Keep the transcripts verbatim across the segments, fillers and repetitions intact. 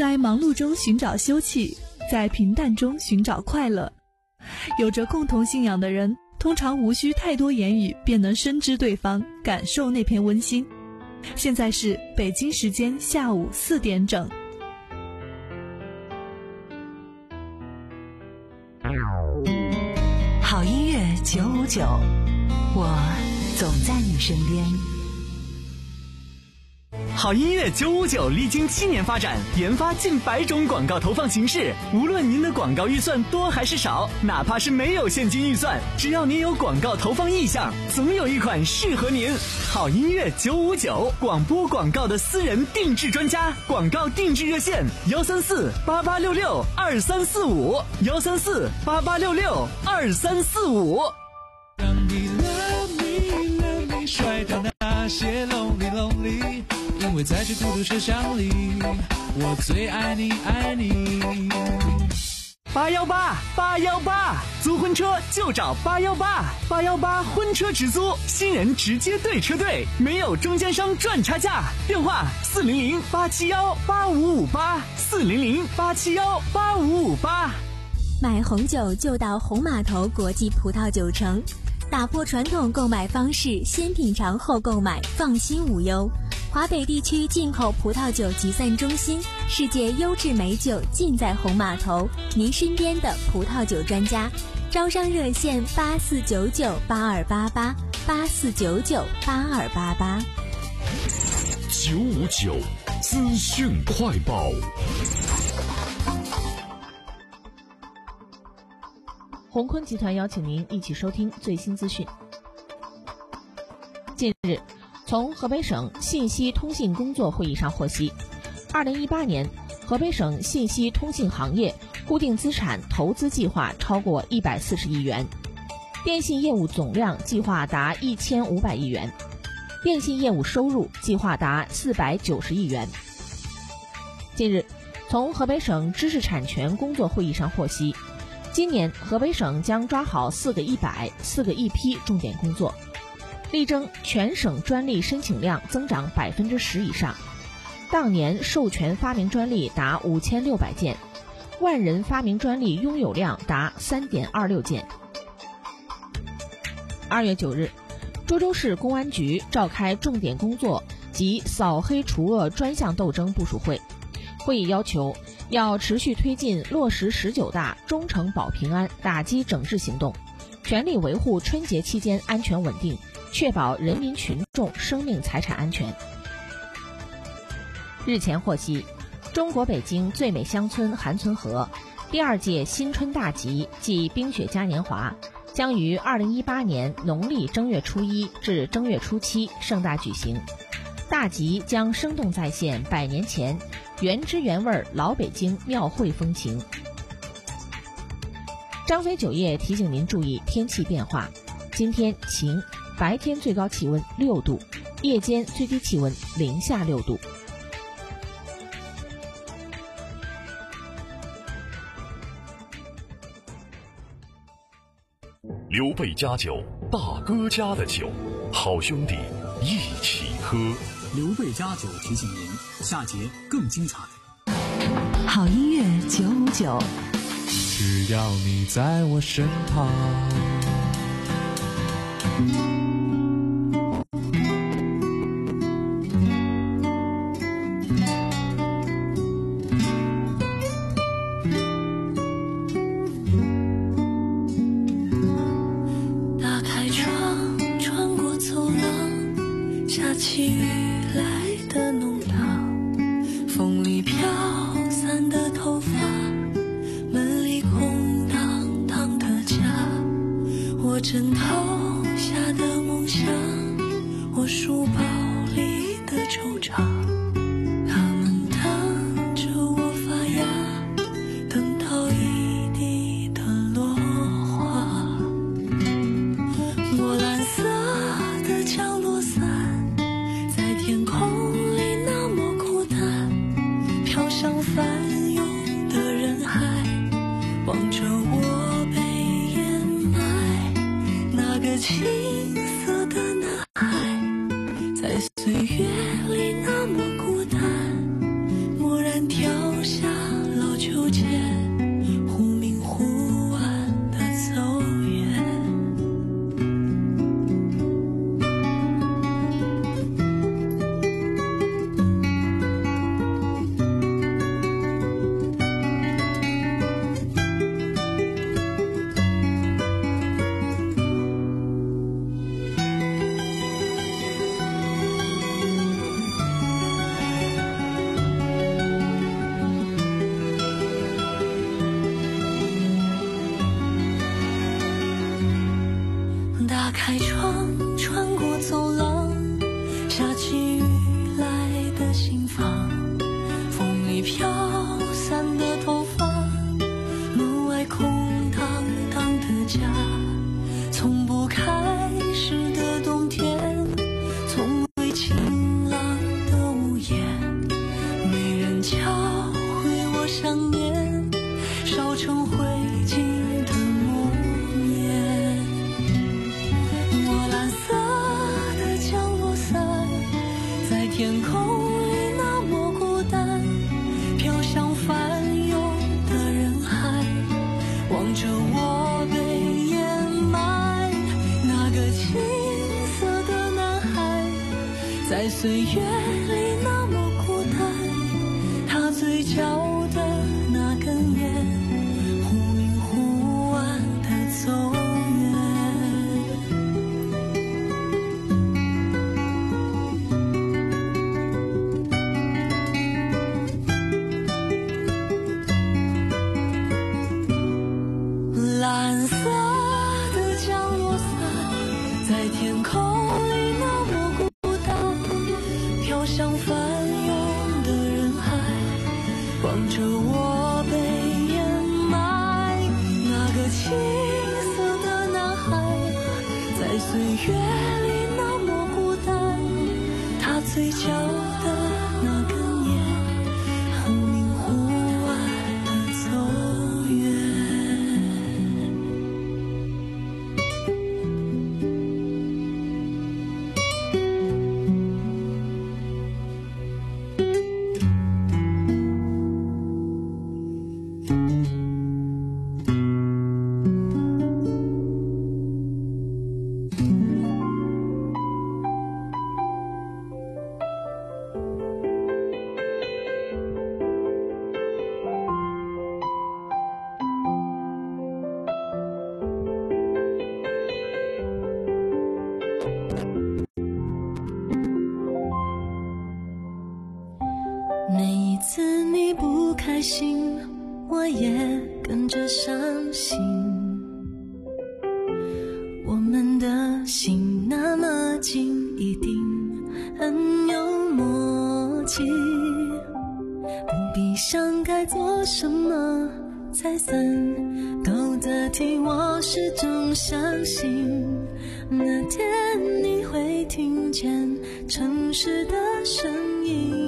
在忙碌中寻找休憩，在平淡中寻找快乐。有着共同信仰的人，通常无需太多言语便能深知对方，感受那片温馨。现在是北京时间下午四点整。 好音乐九五九，我总在你身边。 好音乐九五九历经七年发展，研发近百种广告投放形式。无论您的广告预算多还是少，哪怕是没有现金预算，只要您有广告投放意向，总有一款适合您。好音乐九五九，广播广告的私人定制专家，广告定制热线：幺三四八八六六二三四五，幺三四八八六六二三四五。 让你 love me love me 甩掉那些 lonely lonely， 因为在这孤独车厢里，我最爱你爱你。 八幺八八幺八，租婚车就找八幺八，八幺八婚车直租，新人直接对车队，没有中间商赚差价。电话四零零八七幺八五五八，四零零八七幺八五五八。 买红酒就到红码头国际葡萄酒城，打破传统购买方式，先品尝后购买，放心无忧。华北地区进口葡萄酒集散中心，世界优质美酒尽在红码头，您身边的葡萄酒专家。招商热线八四九九八二八八，八四九九八二八八。 九五九资讯快报。 宏坤集团邀请您一起收听最新资讯。近日，从河北省信息通信工作会议上获悉，二零一八年河北省信息通信行业固定资产投资计划超过一百四十亿元，电信业务总量计划达一千五百亿元，电信业务收入计划达四百九十亿元。近日，从河北省知识产权工作会议上获悉，今年河北省将抓好四个一百、四个一批重点工作，力争全省专利申请量增长百分之十以上，当年授权发明专利达五千六百件，万人发明专利拥有量达三点二六件。二月九日，涿州市公安局召开重点工作及扫黑除恶专项斗争部署会，会议要求要持续推进落实十九大忠诚保平安打击整治行动，全力维护春节期间安全稳定，确保人民群众生命财产安全。日前获悉，中国北京最美乡村韩村河第二届新春大集暨冰雪嘉年华将于二零一八年农历正月初一至正月初七盛大举行。大集将生动再现百年前原汁原味老北京庙会风情。张飞酒业提醒您注意天气变化，今天晴，白天最高气温六度，夜间最低气温零下六度。 刘备家酒，大哥家的酒，好兄弟一起喝。 刘备家酒提醒您，下节更精彩。 好音乐九五九， 只要你在我身旁。 打开窗，穿过走廊，下起雨来的弄堂，风里飘散的头发，门里空荡荡的家，我枕头下的梦想，我书包里的惆怅，他们等着我发芽，等到一地的落花。我蓝色的降落伞，在天空里那么孤单，飘向翻涌的人海，望着我被掩埋。那个青涩的男孩，在岁月里那么孤单，蓦然跳下天空里那么孤单，飘向翻涌的人海，望着我被掩埋。那个青涩的男孩，在岁月里那么孤单，他嘴角的那根烟，忽明忽暗的走蓝色的降落伞，在天空里那么孤单，飘向翻涌的人海，望着我被掩埋。那个青涩的男孩，在岁月里那么孤单，他嘴角的那根烟，忽明忽暗的走远。每一次你不开心，我也跟着伤心。我们的心那么近，一定很有默契，不必想该做什么才算够得体。我始终相信，那天你会听见城市的声音。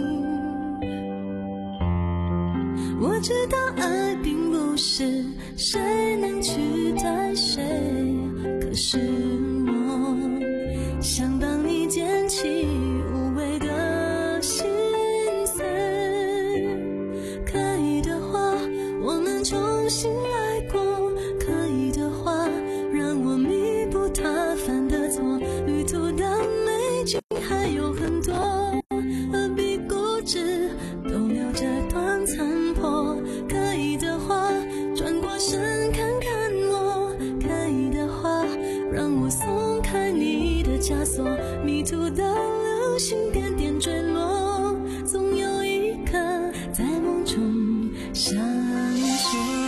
我知道爱并不是谁能取代谁，可是我想帮你捡起无谓的心碎。可以的话，我们重新来过；可以的话，让我弥补他犯的错。旅途的美景还有很多，何必固执逗留这段残破。可以的话，转过身看看我；可以的话，让我松开你的枷锁。迷途的流星点点坠落，总有一颗在梦中闪烁。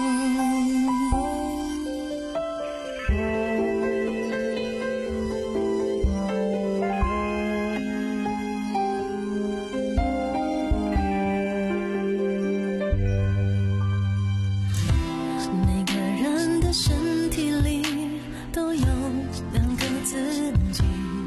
身体里都有两个自己，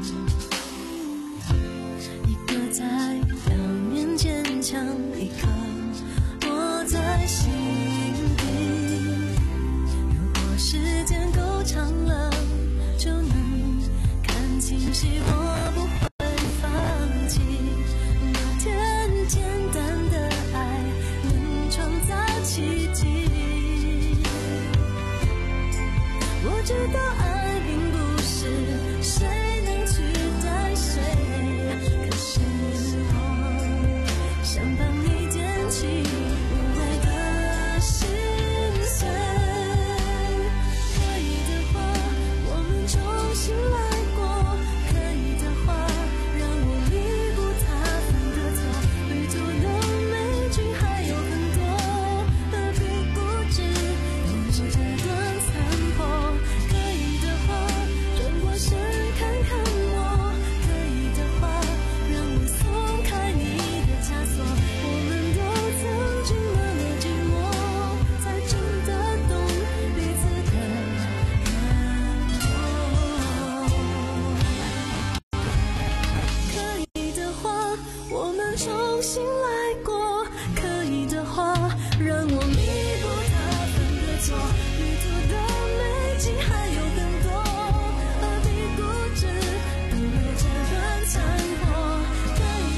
一个在表面坚强，一个握在心底。如果时间够长了，就能看清晰，我不会放弃。那天简单的爱能创造奇迹。我知道爱并不是谁能取代谁，可是我想帮你捡起无谓的心碎。可以的话，我们重新来过；可以的话，让我弥补他犯的错。旅途的美景还有很多，何必固执留着这段残破。可以的话，转过身看看我；可以的话，让我松开你的枷锁。我们都曾经那么寂寞，才真的懂彼此的难过。可以的话，我们重新来过；可以的话，让我弥补他犯的错。旅途的美景还有很多，何必固执逗留这段残破。可以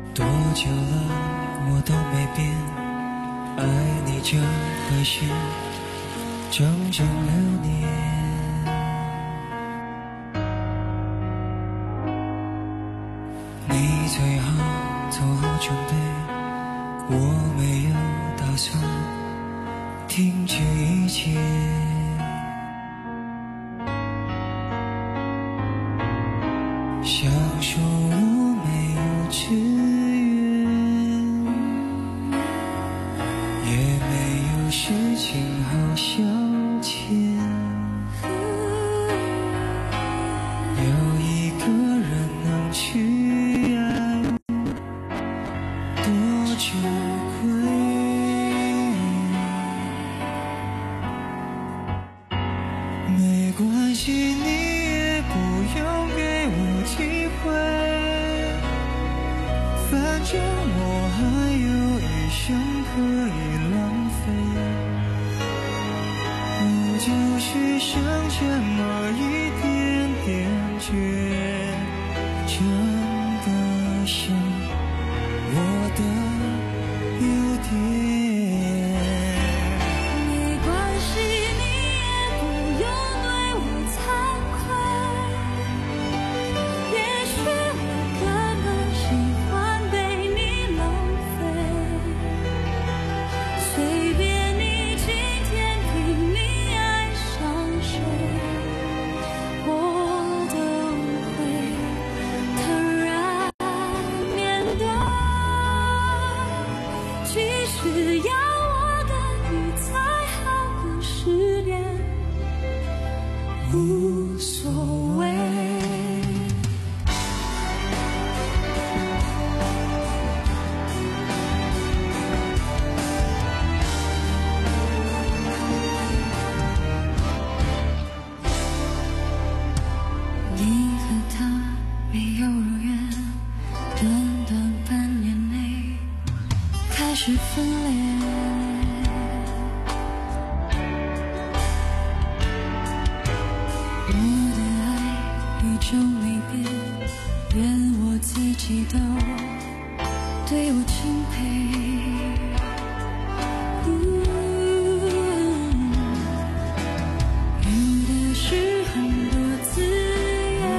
多久了我都没变，爱你这回事整整六年。你最好做好准备，我没有打算停止一切。想说我没有志愿，也没有事情好消遣，有一个人能去爱，多珍贵。没关系，你也不用给我机会，反正我还有一生可以浪费，我就是剩这么一点点倔，真的是我的优点。 只要我跟你再好个十年，无所谓。你和他没有如愿，短短半年内开始分裂，我的爱依旧没变，连我自己都对我钦佩。有的是很多资源，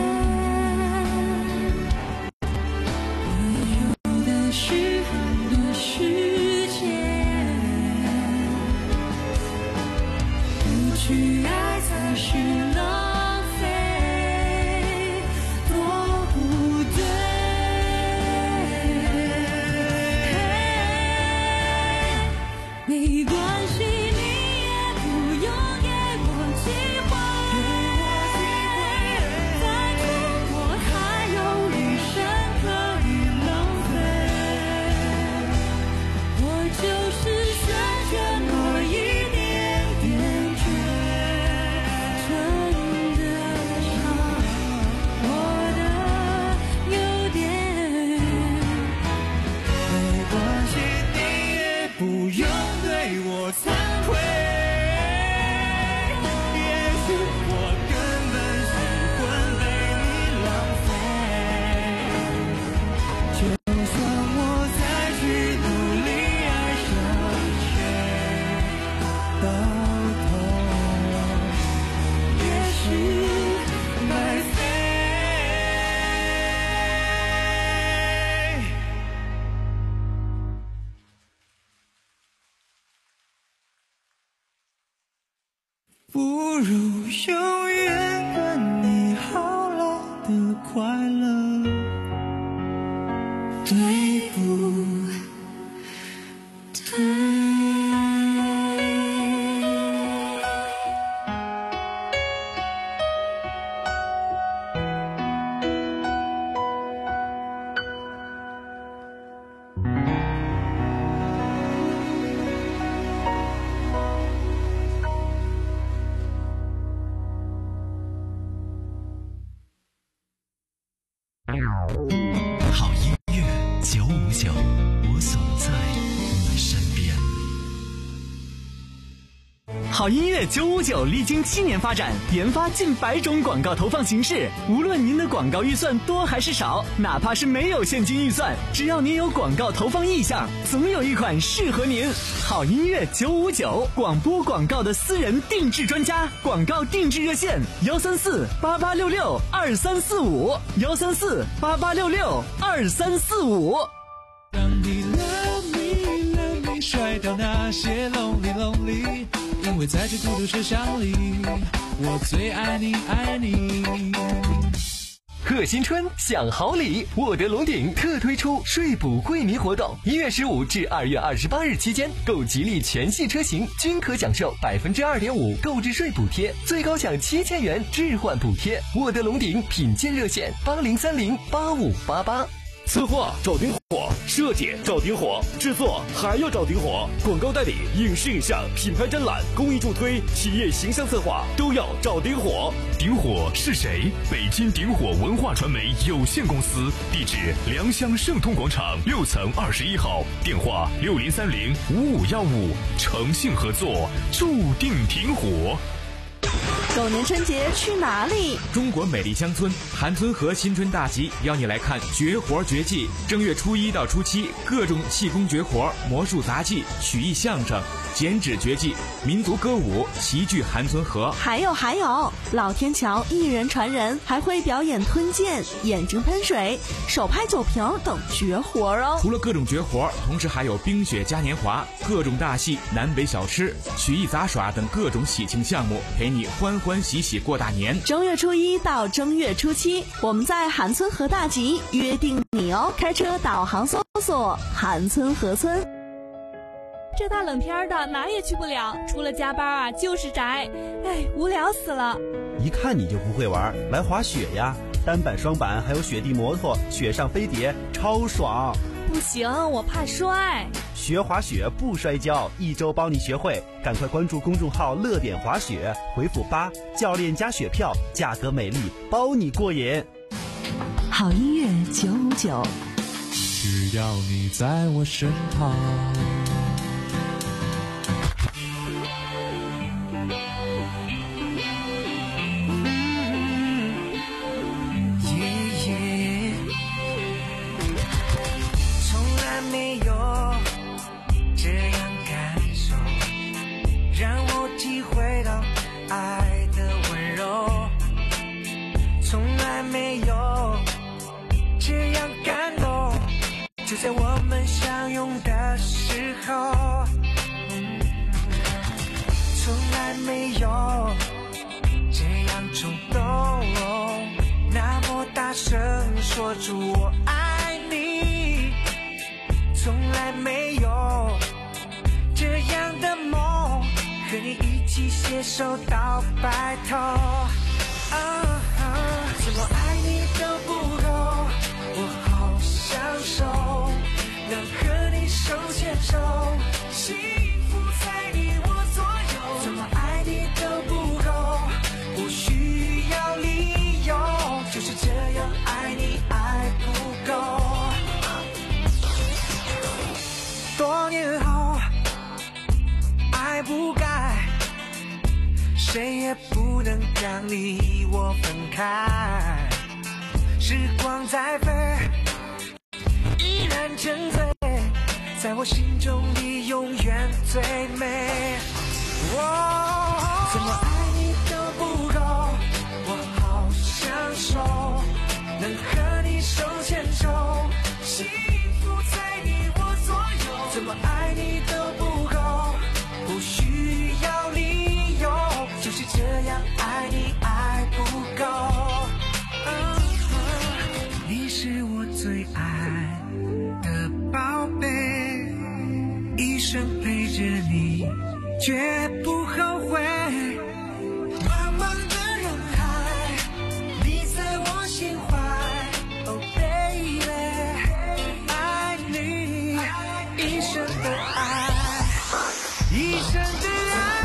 有的是很多时间，不去爱才是浪费，多不对。没关系，你也不用给我机会，反正我还有余生可以浪费，我就是选择多一点点倔，真的少我的优点。 没关系，你也不用对我惭愧，也许我根本喜欢被你浪费，就算我再去努力爱上谁，到头也是白费。不如永远跟你好来的快乐，对不对？ 好音乐九五九历经七年发展，研发近百种广告投放形式。无论您的广告预算多还是少，哪怕是没有现金预算，只要您有广告投放意向，总有一款适合您。好音乐九五九，广播广告的私人定制专家，广告定制热线：幺三四八八六六二三四五，幺三四八八六六二三四五。 当你 love me love me 甩掉那些 lonely lonely， 因为在这孤独车厢里，我最爱你爱你。 贺新春享好礼，沃德龙鼎特推出税补惠民活动，一月十五至二月二十八日期间，购吉利全系车型均可享受百分之二点五购置税补贴，最高享七千元置换补贴。沃德龙鼎品鉴热线：八零三零八五八八。 策划找丁火，设计找丁火，制作还要找丁火，广告代理、影视影像、品牌展览、公益助推、企业形象策划都要找丁火。 丁火是谁？北京丁火文化传媒有限公司，地址良乡盛通广场六层二十一号，电话六零三零五五幺五，诚信合作，注定挺火。 狗年春节去哪里？ 中国美丽乡村韩村河新春大集邀你来看绝活绝技。正月初一到初七，各种气功绝活、魔术杂技、曲艺相声、剪纸绝技、民族歌舞齐聚韩村河。 还有还有，老天桥一人传人，还会表演吞剑、眼睛喷水、手拍酒瓶等绝活哦。 除了各种绝活，同时还有冰雪嘉年华、各种大戏、南北小吃、曲艺杂耍等各种喜庆项目，陪你欢欢喜喜过大年。 正月初一到正月初七，我们在韩村河大集约定你哦。开车导航搜索韩村河村。 这大冷天的哪也去不了，除了加班啊就是宅，哎，无聊死了。 一看你就不会玩，来滑雪呀，单板、双板还有雪地摩托、雪上飞碟，超爽。 不行，我怕摔。 学滑雪不摔跤，一周帮你学会，赶快关注公众号乐点滑雪，回复八，教练加雪票，价格美丽，包你过瘾。 好音乐九五九， 只要你在我身旁。 就在我们相拥的时候，从来没有这样冲动，那么大声说出我爱你，从来没有这样的梦，和你一起携手到白头。啊啊，怎么爱你都不够，我好享受能和你手牵手，幸福在你我左右。怎么爱你都不够，不需要理由，就是这样爱你爱不够。多年后，爱不该，谁也不能将你我分开。时光在飞，依然沉醉在我心中，你永远最美。哦，怎么爱你都不够，我好享受能和你手牵手，幸福在你我左右。怎么爱你都不够，不需要理由，就是这样爱你爱不够。哦，你是我最爱的宝贝，一生陪着你，绝不后悔。茫茫的人海，你在我心怀。Oh baby， 爱你，一生的爱，一生的爱。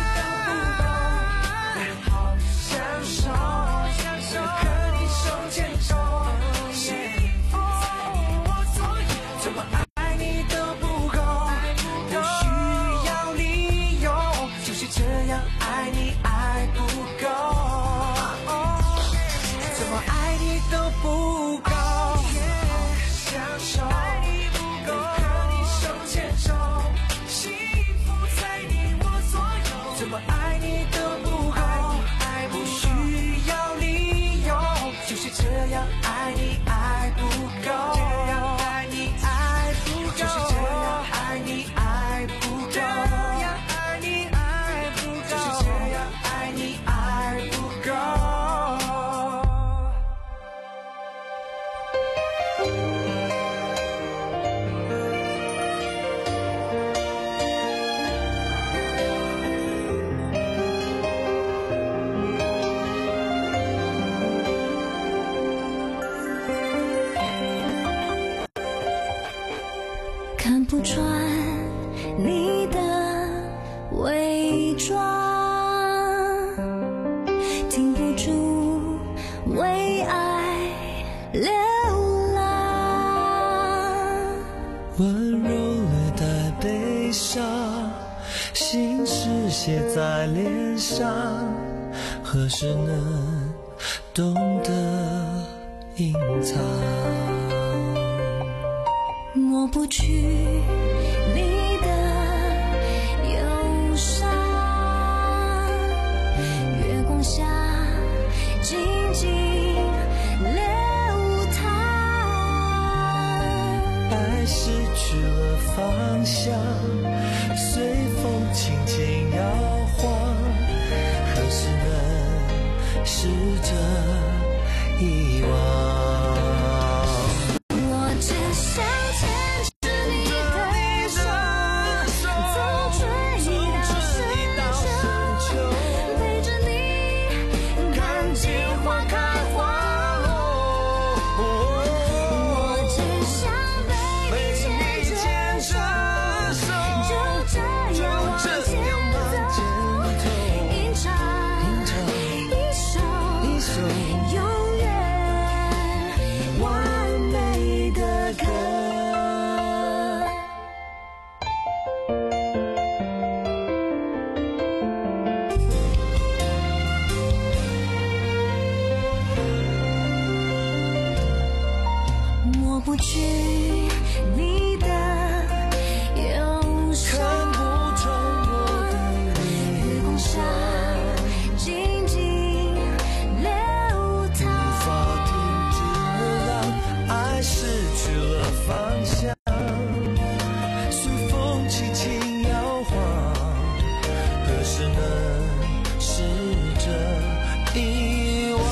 好享受，能和你手牵手，幸福在我左右。怎么爱你都不够，不需要理由，就是这样。 看不穿你的伪装，停不住为爱流浪， 温柔略带悲伤，心事写在脸上，何时能懂得隐藏？ 抹不去你的忧伤，月光下静静流淌， 爱失去了方向，随风轻轻摇晃，何时能试着遗忘？ 不去你的忧伤， 看不穿我的月光下静静流淌， 无法停止流浪，爱失去了方向，随风轻轻摇晃，何时能试着遗忘？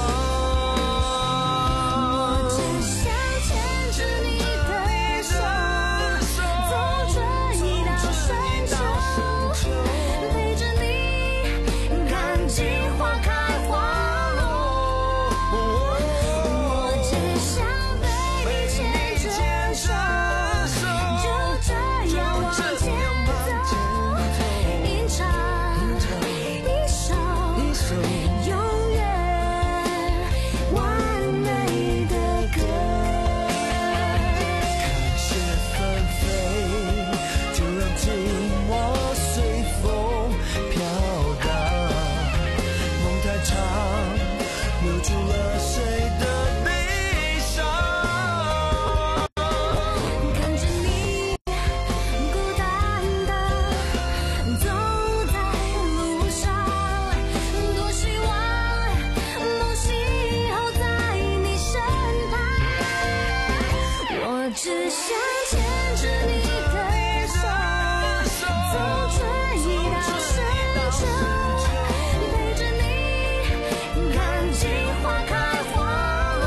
只想牵着你的手，走出一道深秋，陪着你看见花开花落。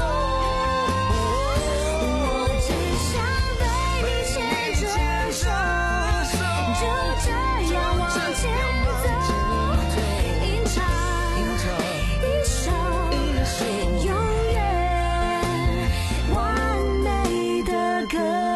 我只想被你牵着手，就这样往前走，吟唱一首永远完美的歌。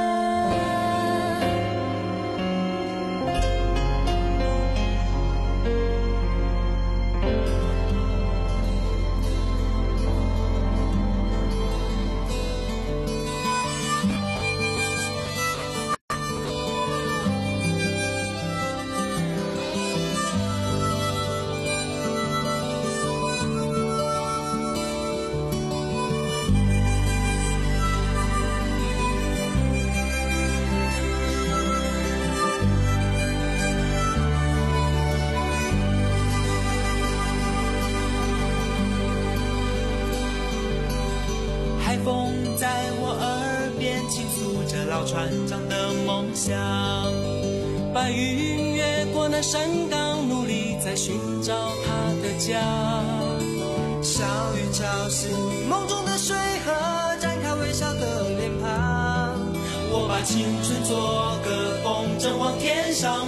海风在我耳边倾诉着老船长的梦想，白云越过那山岗，努力在寻找他的家。小雨敲醒梦中的水河，展开微笑的脸庞。我把青春做个风筝往天上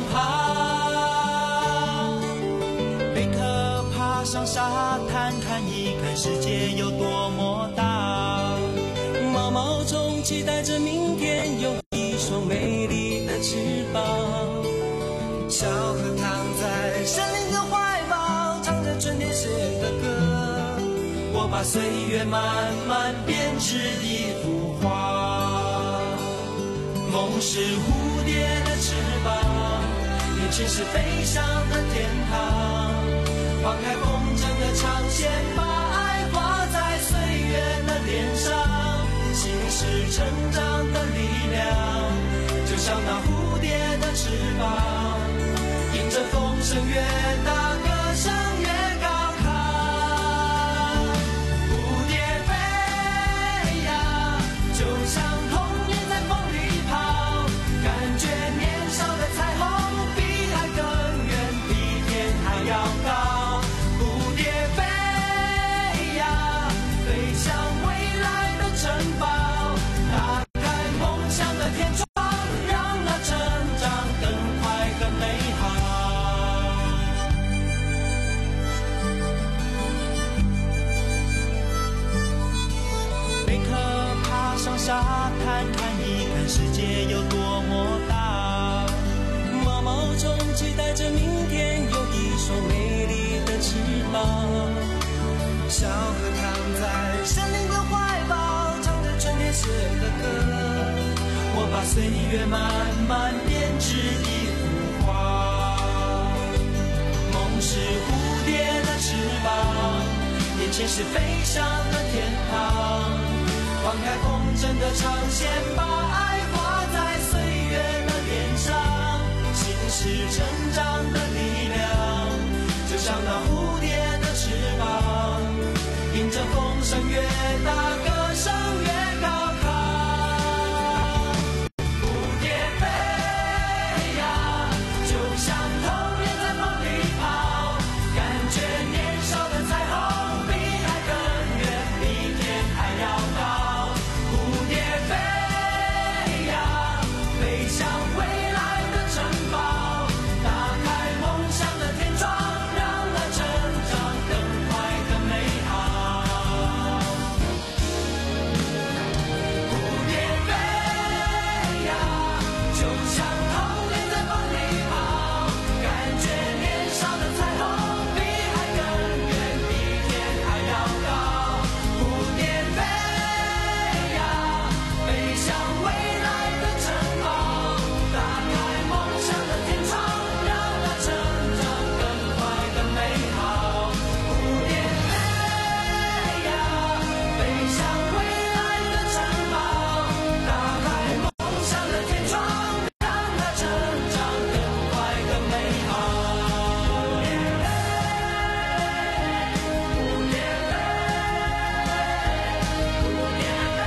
爬，贝壳爬上沙滩，看一看世界有多么大。毛毛虫期待着明天有一双美丽的的翅膀。小河躺在森林的怀抱，唱着春天写的歌。我把岁月慢慢编织一幅画。梦是蝴蝶的翅膀，年轻是飞翔的天堂。放开风筝的长线，把爱画在岁月的脸上。心是成长的力量，就像那蝴蝶的翅膀，迎着风声越大，歌声越高亢。蝴蝶飞呀，就像童年在风里跑，感觉年少的彩虹比海更远，比天还要高。蝴蝶飞呀，飞向未来的城堡，打开梦想的天窗，让那成长更快更美好。贝壳爬上沙滩，看一看世界有多么大。毛毛虫期待着明天有一双美丽的翅膀。小河躺在森林的怀抱，唱着春天写的歌。我把岁月慢慢编织一幅画。梦是蝴蝶的翅膀，眼前是飞翔的天堂。放开风筝的长线，把爱画在岁月的脸上。心是成长的力量，就像那蝴蝶的翅膀，迎着风声越大，歌声越高亢。蝴蝶飞呀，就像童年在梦里跑，感觉年少的彩虹比海更远，比天还要高。蝴蝶飞呀，飞向未来的城堡，打开梦想的天窗，让那成长更快更美好。蝴蝶飞呀，就像童年在风里跑，感觉年少的彩虹比海更远，比天还要高。蝴蝶飞呀，飞向未来的城堡，打开梦想的天窗，让那成长更快更美好。蝴蝶飞呀，飞向未来的城堡，打开梦想的天窗，让那成长更快更美好。蝴蝶飞，蝴蝶飞，蝴蝶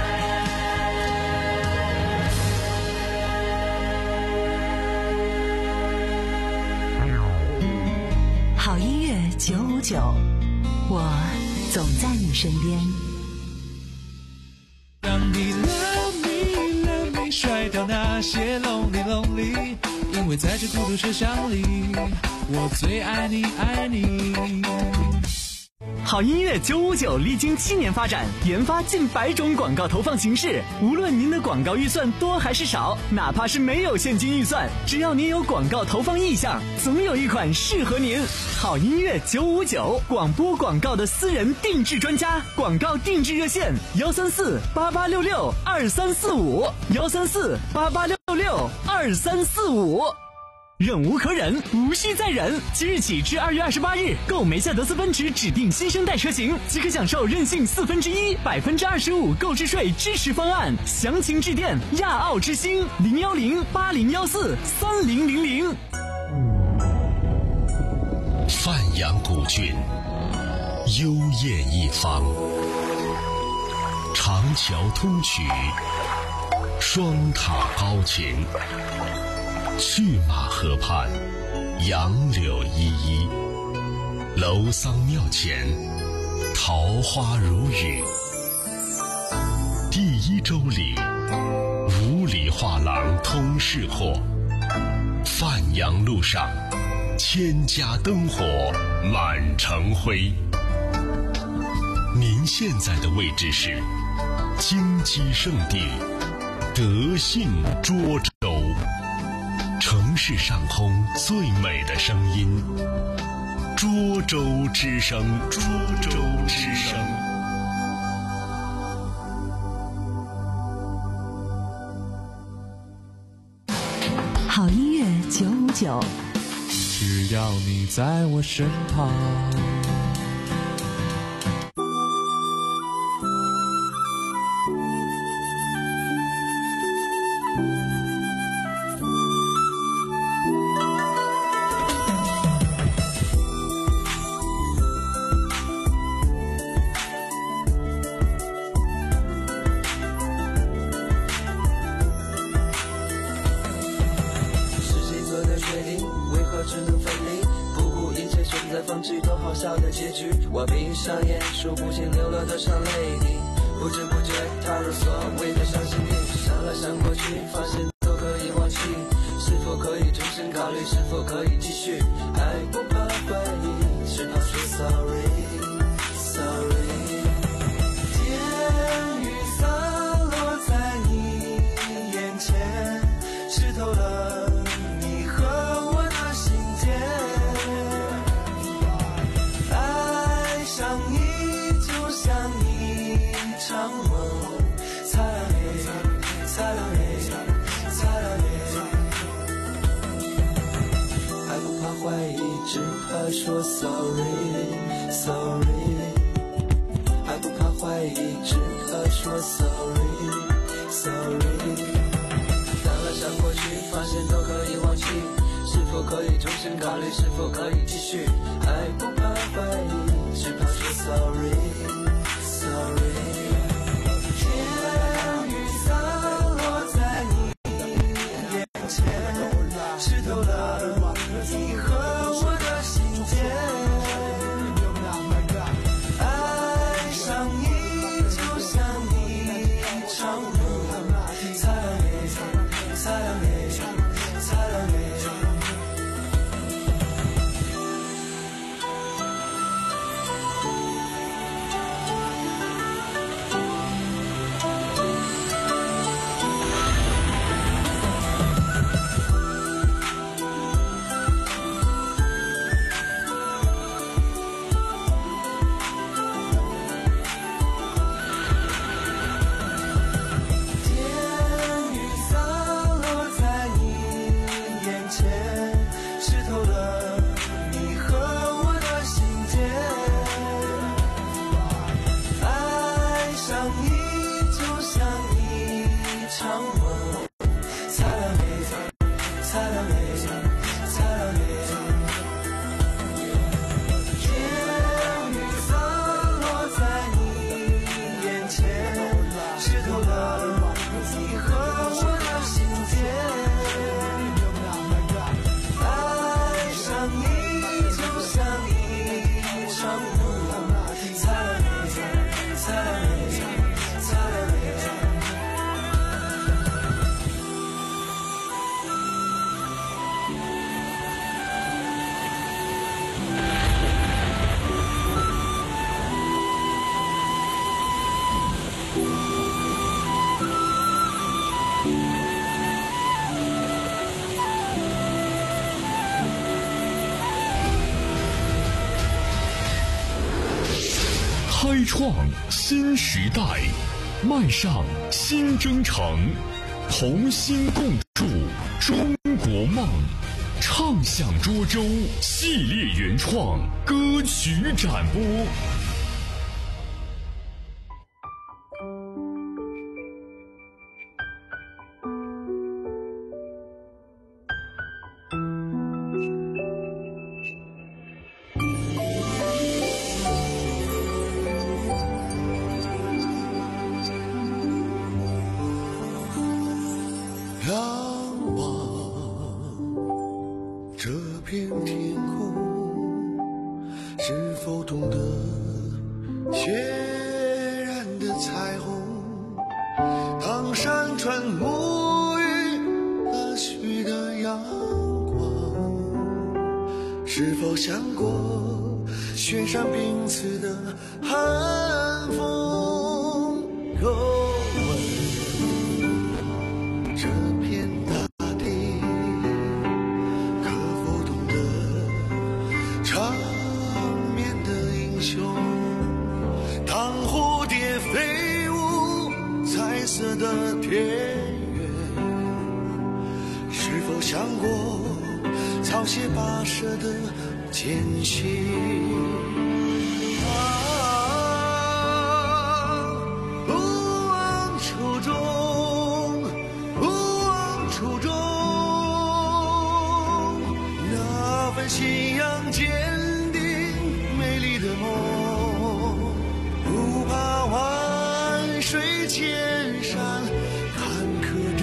好音乐九五九，我总在你身边。 让你 love me love me 甩掉那些 lonely lonely， 因为在这孤独车厢里，我最爱你爱你。 好音乐九五九历经七年发展，研发近百种广告投放形式。无论您的广告预算多还是少，哪怕是没有现金预算，只要您有广告投放意向，总有一款适合您。好音乐九五九，广播广告的私人定制专家，广告定制热线：幺三四八八六六二三四五，幺三四八八六六二三四五。忍无可忍，无需再忍。即日起至二月二十八日，购梅赛德斯奔驰指定新生代车型，即可享受任性四分之一、百分之二十五购置税支持方案。详情致电亚奥之星零幺零八零幺四三零零零。 范阳古郡，幽艳一方，长桥通衢，双塔高擎。去马河畔，杨柳依依，楼桑庙前，桃花如雨。第一周里，五里画廊通市货，范阳路上，千家灯火满城辉。您现在的位置是金鸡圣地德信涿州。 市上空最美的声音，涿州之声，涿州之声。 好音乐九五九， 只要你在我身旁。 我闭上眼，数不清流落多少泪滴，不知不觉踏入所谓的伤心地，想来想过去，发现都可以忘记，是否可以重新考虑，是否可以继续？爱不怕怀疑，只怕说 sorry sorry。天雨洒落在你眼前，湿透了你和我的心间。像你，就像一场梦，擦亮泪，擦亮泪，擦亮泪。还不怕怀疑，只怕说 sorry sorry。还不怕怀疑，只怕说 sorry sorry。想来想过去，发现都可以忘记，是否可以重新考虑，是否可以继续？还不怕怀疑。只怕说 sorry sorry。 天雨洒落在你眼前，湿透了你和我的心间。爱上你，就像一场梦，擦亮泪，擦亮泪，擦亮泪。 开创新时代，迈上新征程，同心共筑中国梦。唱响涿州系列原创歌曲展播。 是否想过雪山冰刺的寒风？又问这片大地是否想过草鞋跋涉的艰辛？信仰坚定美丽的梦，不怕万水千山坎坷征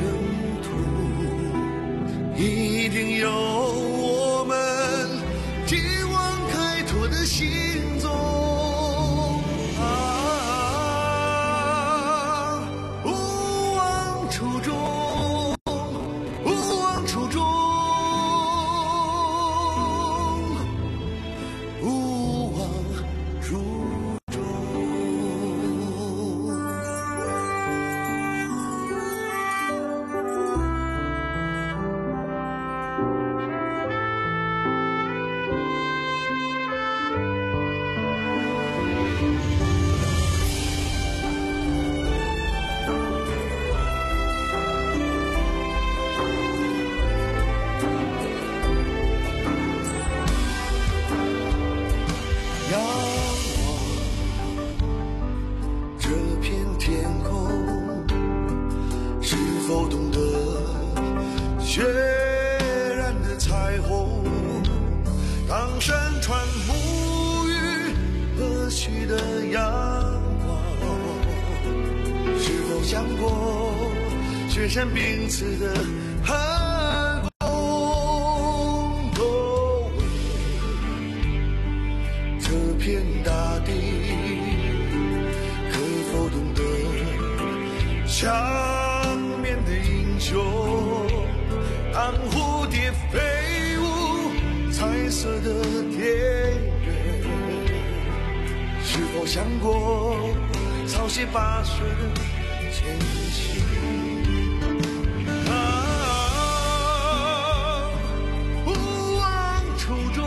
途，一定有我们继往开拓的心踪啊！勿忘初衷，勿忘初衷。血染的彩虹，当山川沐浴和煦的阳光，是否想过雪山冰刺的寒风？都为这片大地，可否懂得想面的英雄？当蝴蝶飞舞彩色的田园，是否想过草鞋跋涉的艰辛啊？不忘初衷，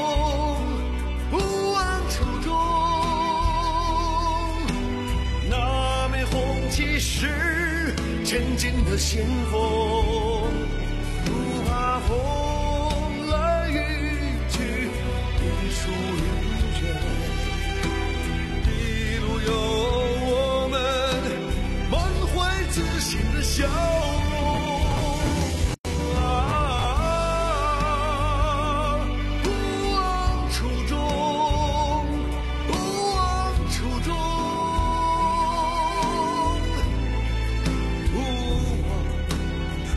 不忘初衷，那枚红旗是前进的先锋。不怕风来雨去，一树云卷，一路有我们满怀自信的笑容啊！不忘初衷，不忘初衷，不忘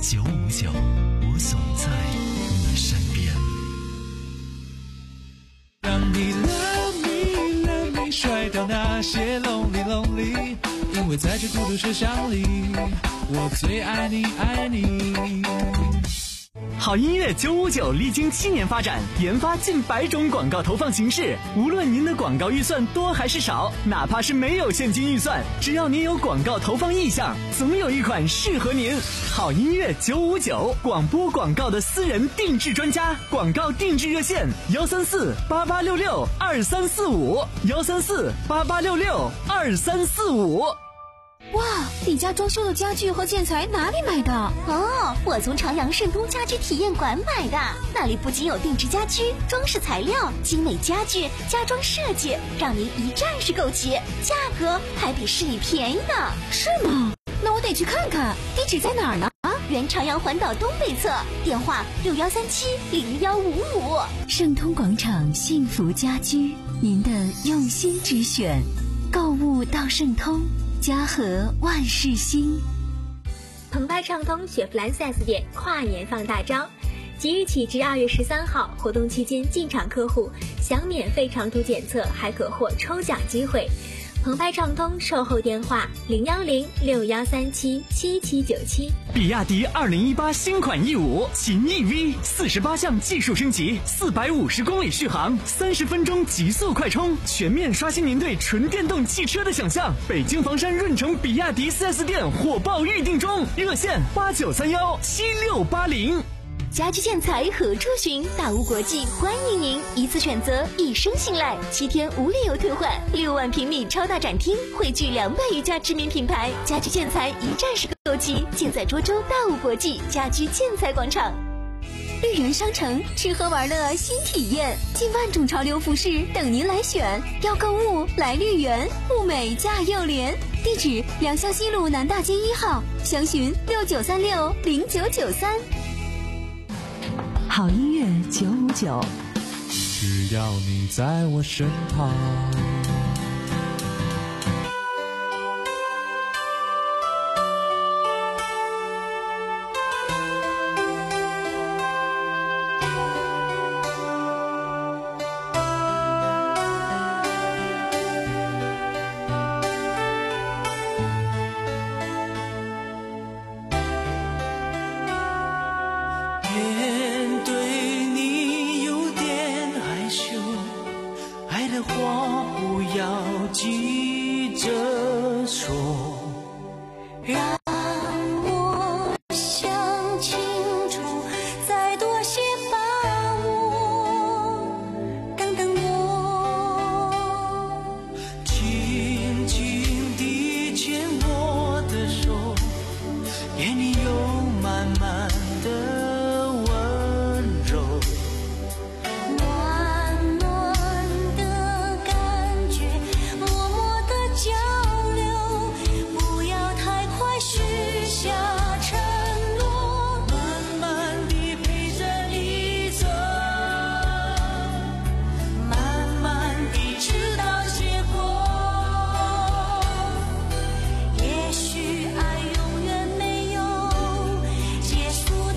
九五九，我总在你身边。 让你 love me love me 甩掉那些 lonely lonely， 因为在这孤独车厢里，我最爱你爱你。 好音乐九五九历经七年发展，研发近百种广告投放形式。无论您的广告预算多还是少，哪怕是没有现金预算，只要您有广告投放意向，总有一款适合您。好音乐九五九，广播广告的私人定制专家，广告定制热线：幺三四八八六六二三四五，幺三四八八六六二三四五。 哇，你家装修的家具和建材哪里买的？ 哦，我从朝阳盛通家居体验馆买的，那里不仅有定制家居、装饰材料、精美家具、家装设计，让您一站式购齐，价格还比市里便宜呢。 是吗？那我得去看看，地址在哪儿呢？ 原朝阳环岛东北侧，电话六幺三七零幺五五。 盛通广场幸福家居，您的用心之选，购物到盛通。家和万事兴。 澎湃畅通雪佛兰 四 S 店跨年放大招，即日起至二月十三号，活动期间进场客户享免费长途检测，还可获抽奖机会。澎湃畅通售后电话零幺零六幺三七七七九七。 比亚迪二零一八新款 E 五 秦 E V， 四十八项技术升级，四百五十公里续航，三十分钟极速快充，全面刷新您对纯电动汽车的想象。北京房山润城比亚迪 四 S 店火爆预定中，热线八九三幺七六八零。 家居建材何处寻？大屋国际欢迎您，一次选择，一生信赖，七天无理由退换，六万平米超大展厅，汇聚两百余家知名品牌，家居建材一站式购齐，尽在涿州大屋国际家居建材广场。绿园商城，吃喝玩乐新体验，近万种潮流服饰等您来选。要购物来绿园，物美价又廉。地址：良乡西路南大街一号，详询六九三六零九九三。 好音乐九五九， 只要你在我身旁。 也许爱永远没有结束。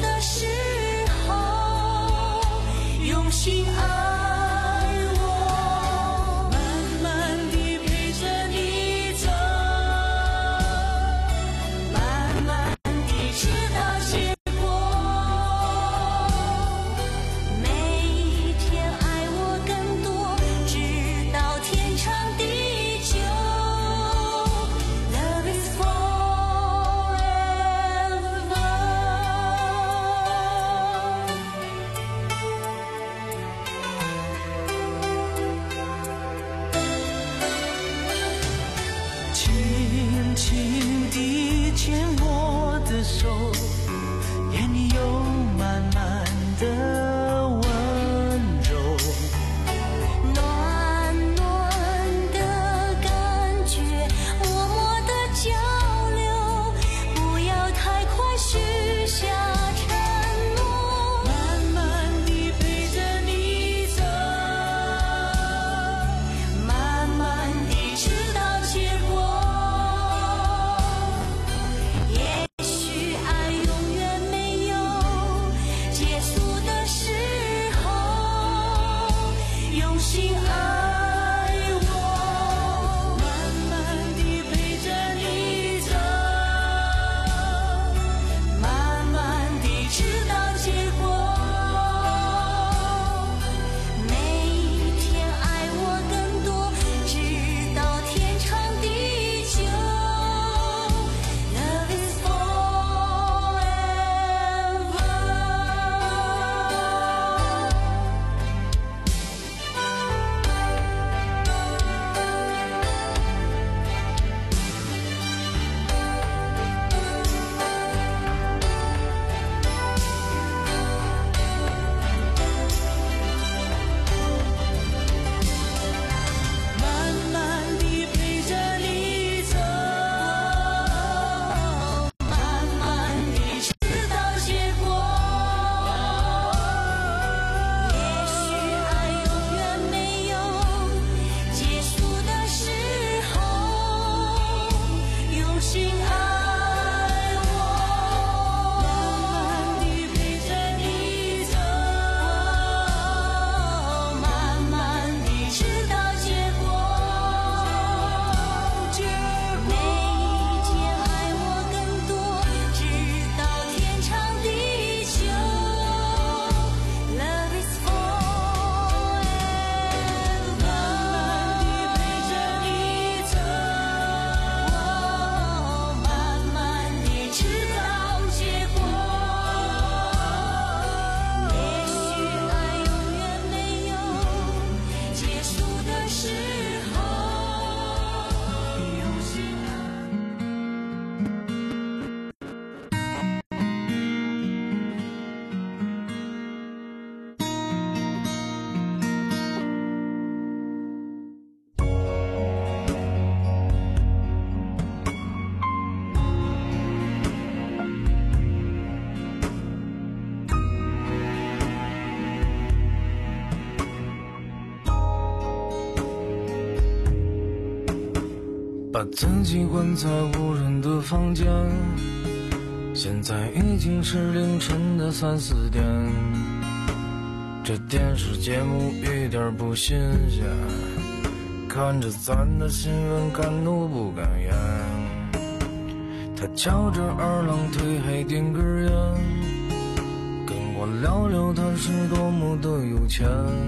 把自己关在无人的房间，现在已经是凌晨的三四点，这电视节目一点不新鲜，看着咱的新闻敢怒不敢言。他翘着二郎腿还点根烟，跟我聊聊他是多么的有钱，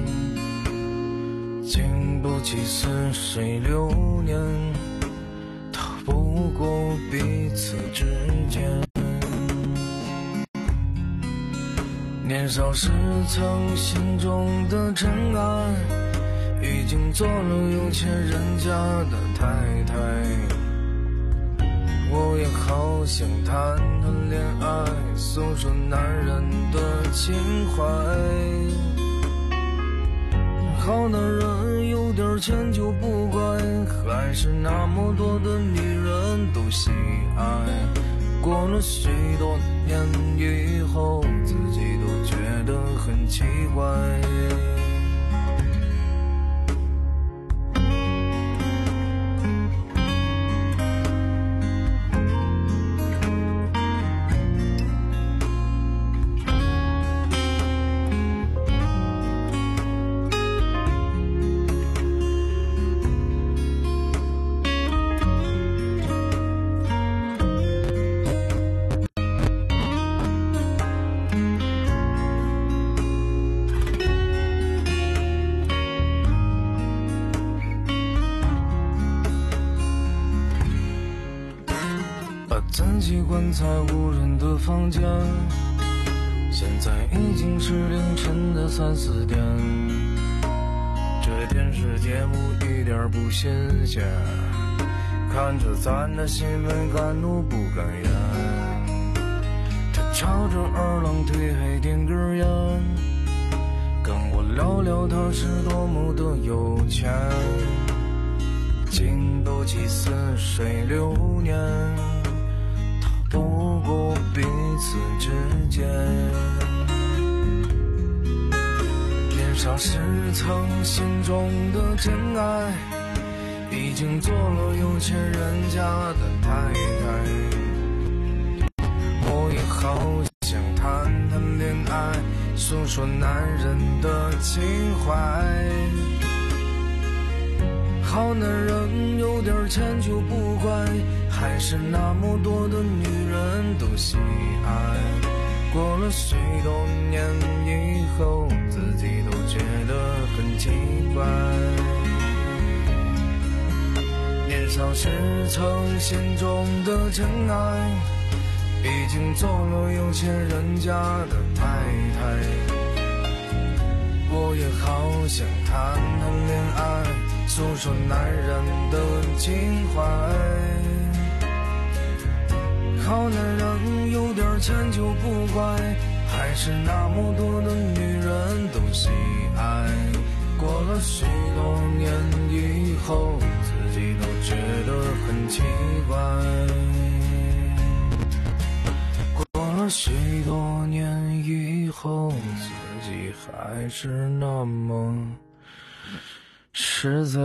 经不起似水流年，逃不过彼此之间。年少时曾心中的真爱，已经做了有钱人家的太太。我也好想谈谈恋爱，诉说男人的情怀。好男人有点钱就不乖，还是那么多的女人都喜爱。过了许多年以后，自己都觉得很奇怪。自己关在无人的房间，现在已经是凌晨的三四点，这电视节目一点不新鲜，看着咱的新闻敢怒不敢言。他翘着二郎腿还点根烟，跟我聊聊他是多么的有钱，经不起似水流年，不过彼此之间。年少时曾心中的真爱，已经做了有钱人家的太太。我也好想谈谈恋爱，诉说男人的情怀。好男人有点钱就不乖，还是那么多的女人都喜爱。过了许多年以后，自己都觉得很奇怪。年少时曾心中的真爱，已经做了有钱人家的太太。我也好想谈谈恋爱，诉说男人的情怀。好男人有点钱就不乖，还是那么多的女人都喜爱。过了许多年以后，自己都觉得很奇怪。过了许多年以后，自己还是那么实在。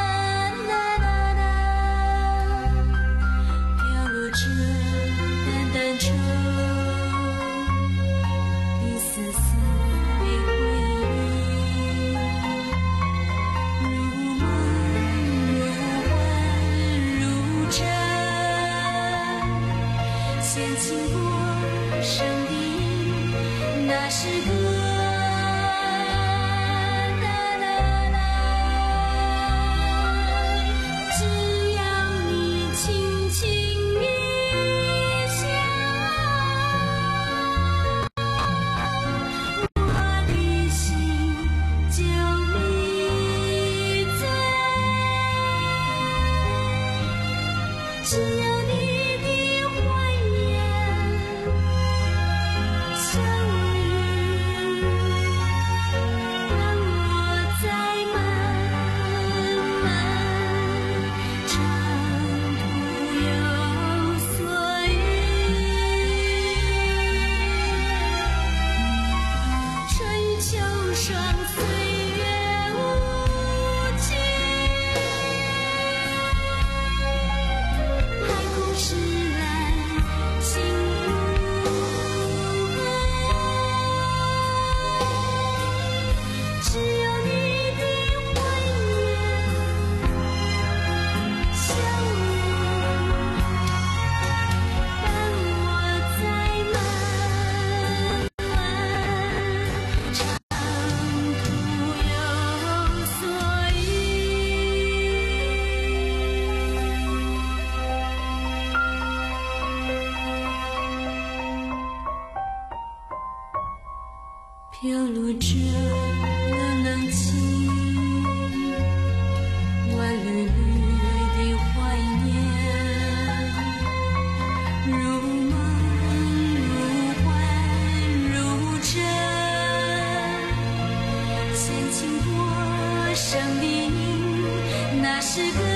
飘落着淡只有你的怀念相遇，伴我在漫漫长途有所遇。春秋双岁月无尽，海枯石烂心无痕，只有你的怀念相遇，伴我在漫漫长途有所遇。飘落着冷清，万缕缕的怀念，如梦如幻如真，牵起我生命那是个